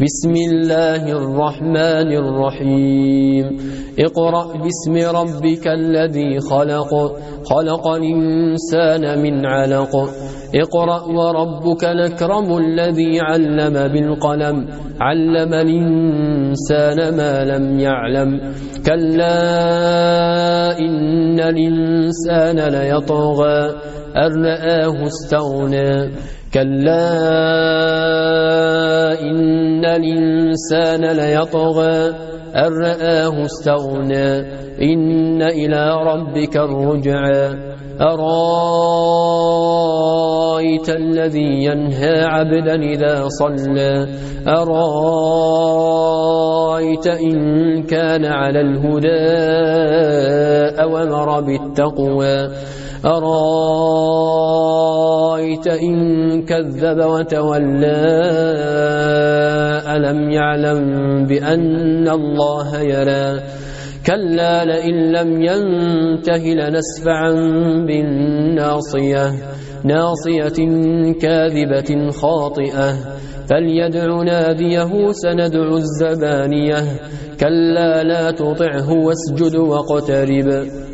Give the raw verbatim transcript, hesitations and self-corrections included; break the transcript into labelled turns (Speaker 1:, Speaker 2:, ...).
Speaker 1: بسم الله الرحمن الرحيم اقرأ باسم ربك الذي خلق خلق الإنسان من علق اقرأ وربك الأكرم الذي علم بالقلم علم الإنسان ما لم يعلم كلا إن الإنسان ليطغى أن رآه استغنى كلا إن الإنسان ليطغى أن رآه استغنى إن إلى ربك الرجعى أرأيت الذي ينهى عبدا إذا صلى أرأيت إن كان على الهدى أو أمر بالتقوى أرأيت إن كذب وتولى ألم يعلم بأن الله يرى كلا لئن لم ينته لنسفعا بالناصية ناصية كاذبة خاطئة فليدع ناديه سندع الزبانية كلا لا تطعه واسجد واقترب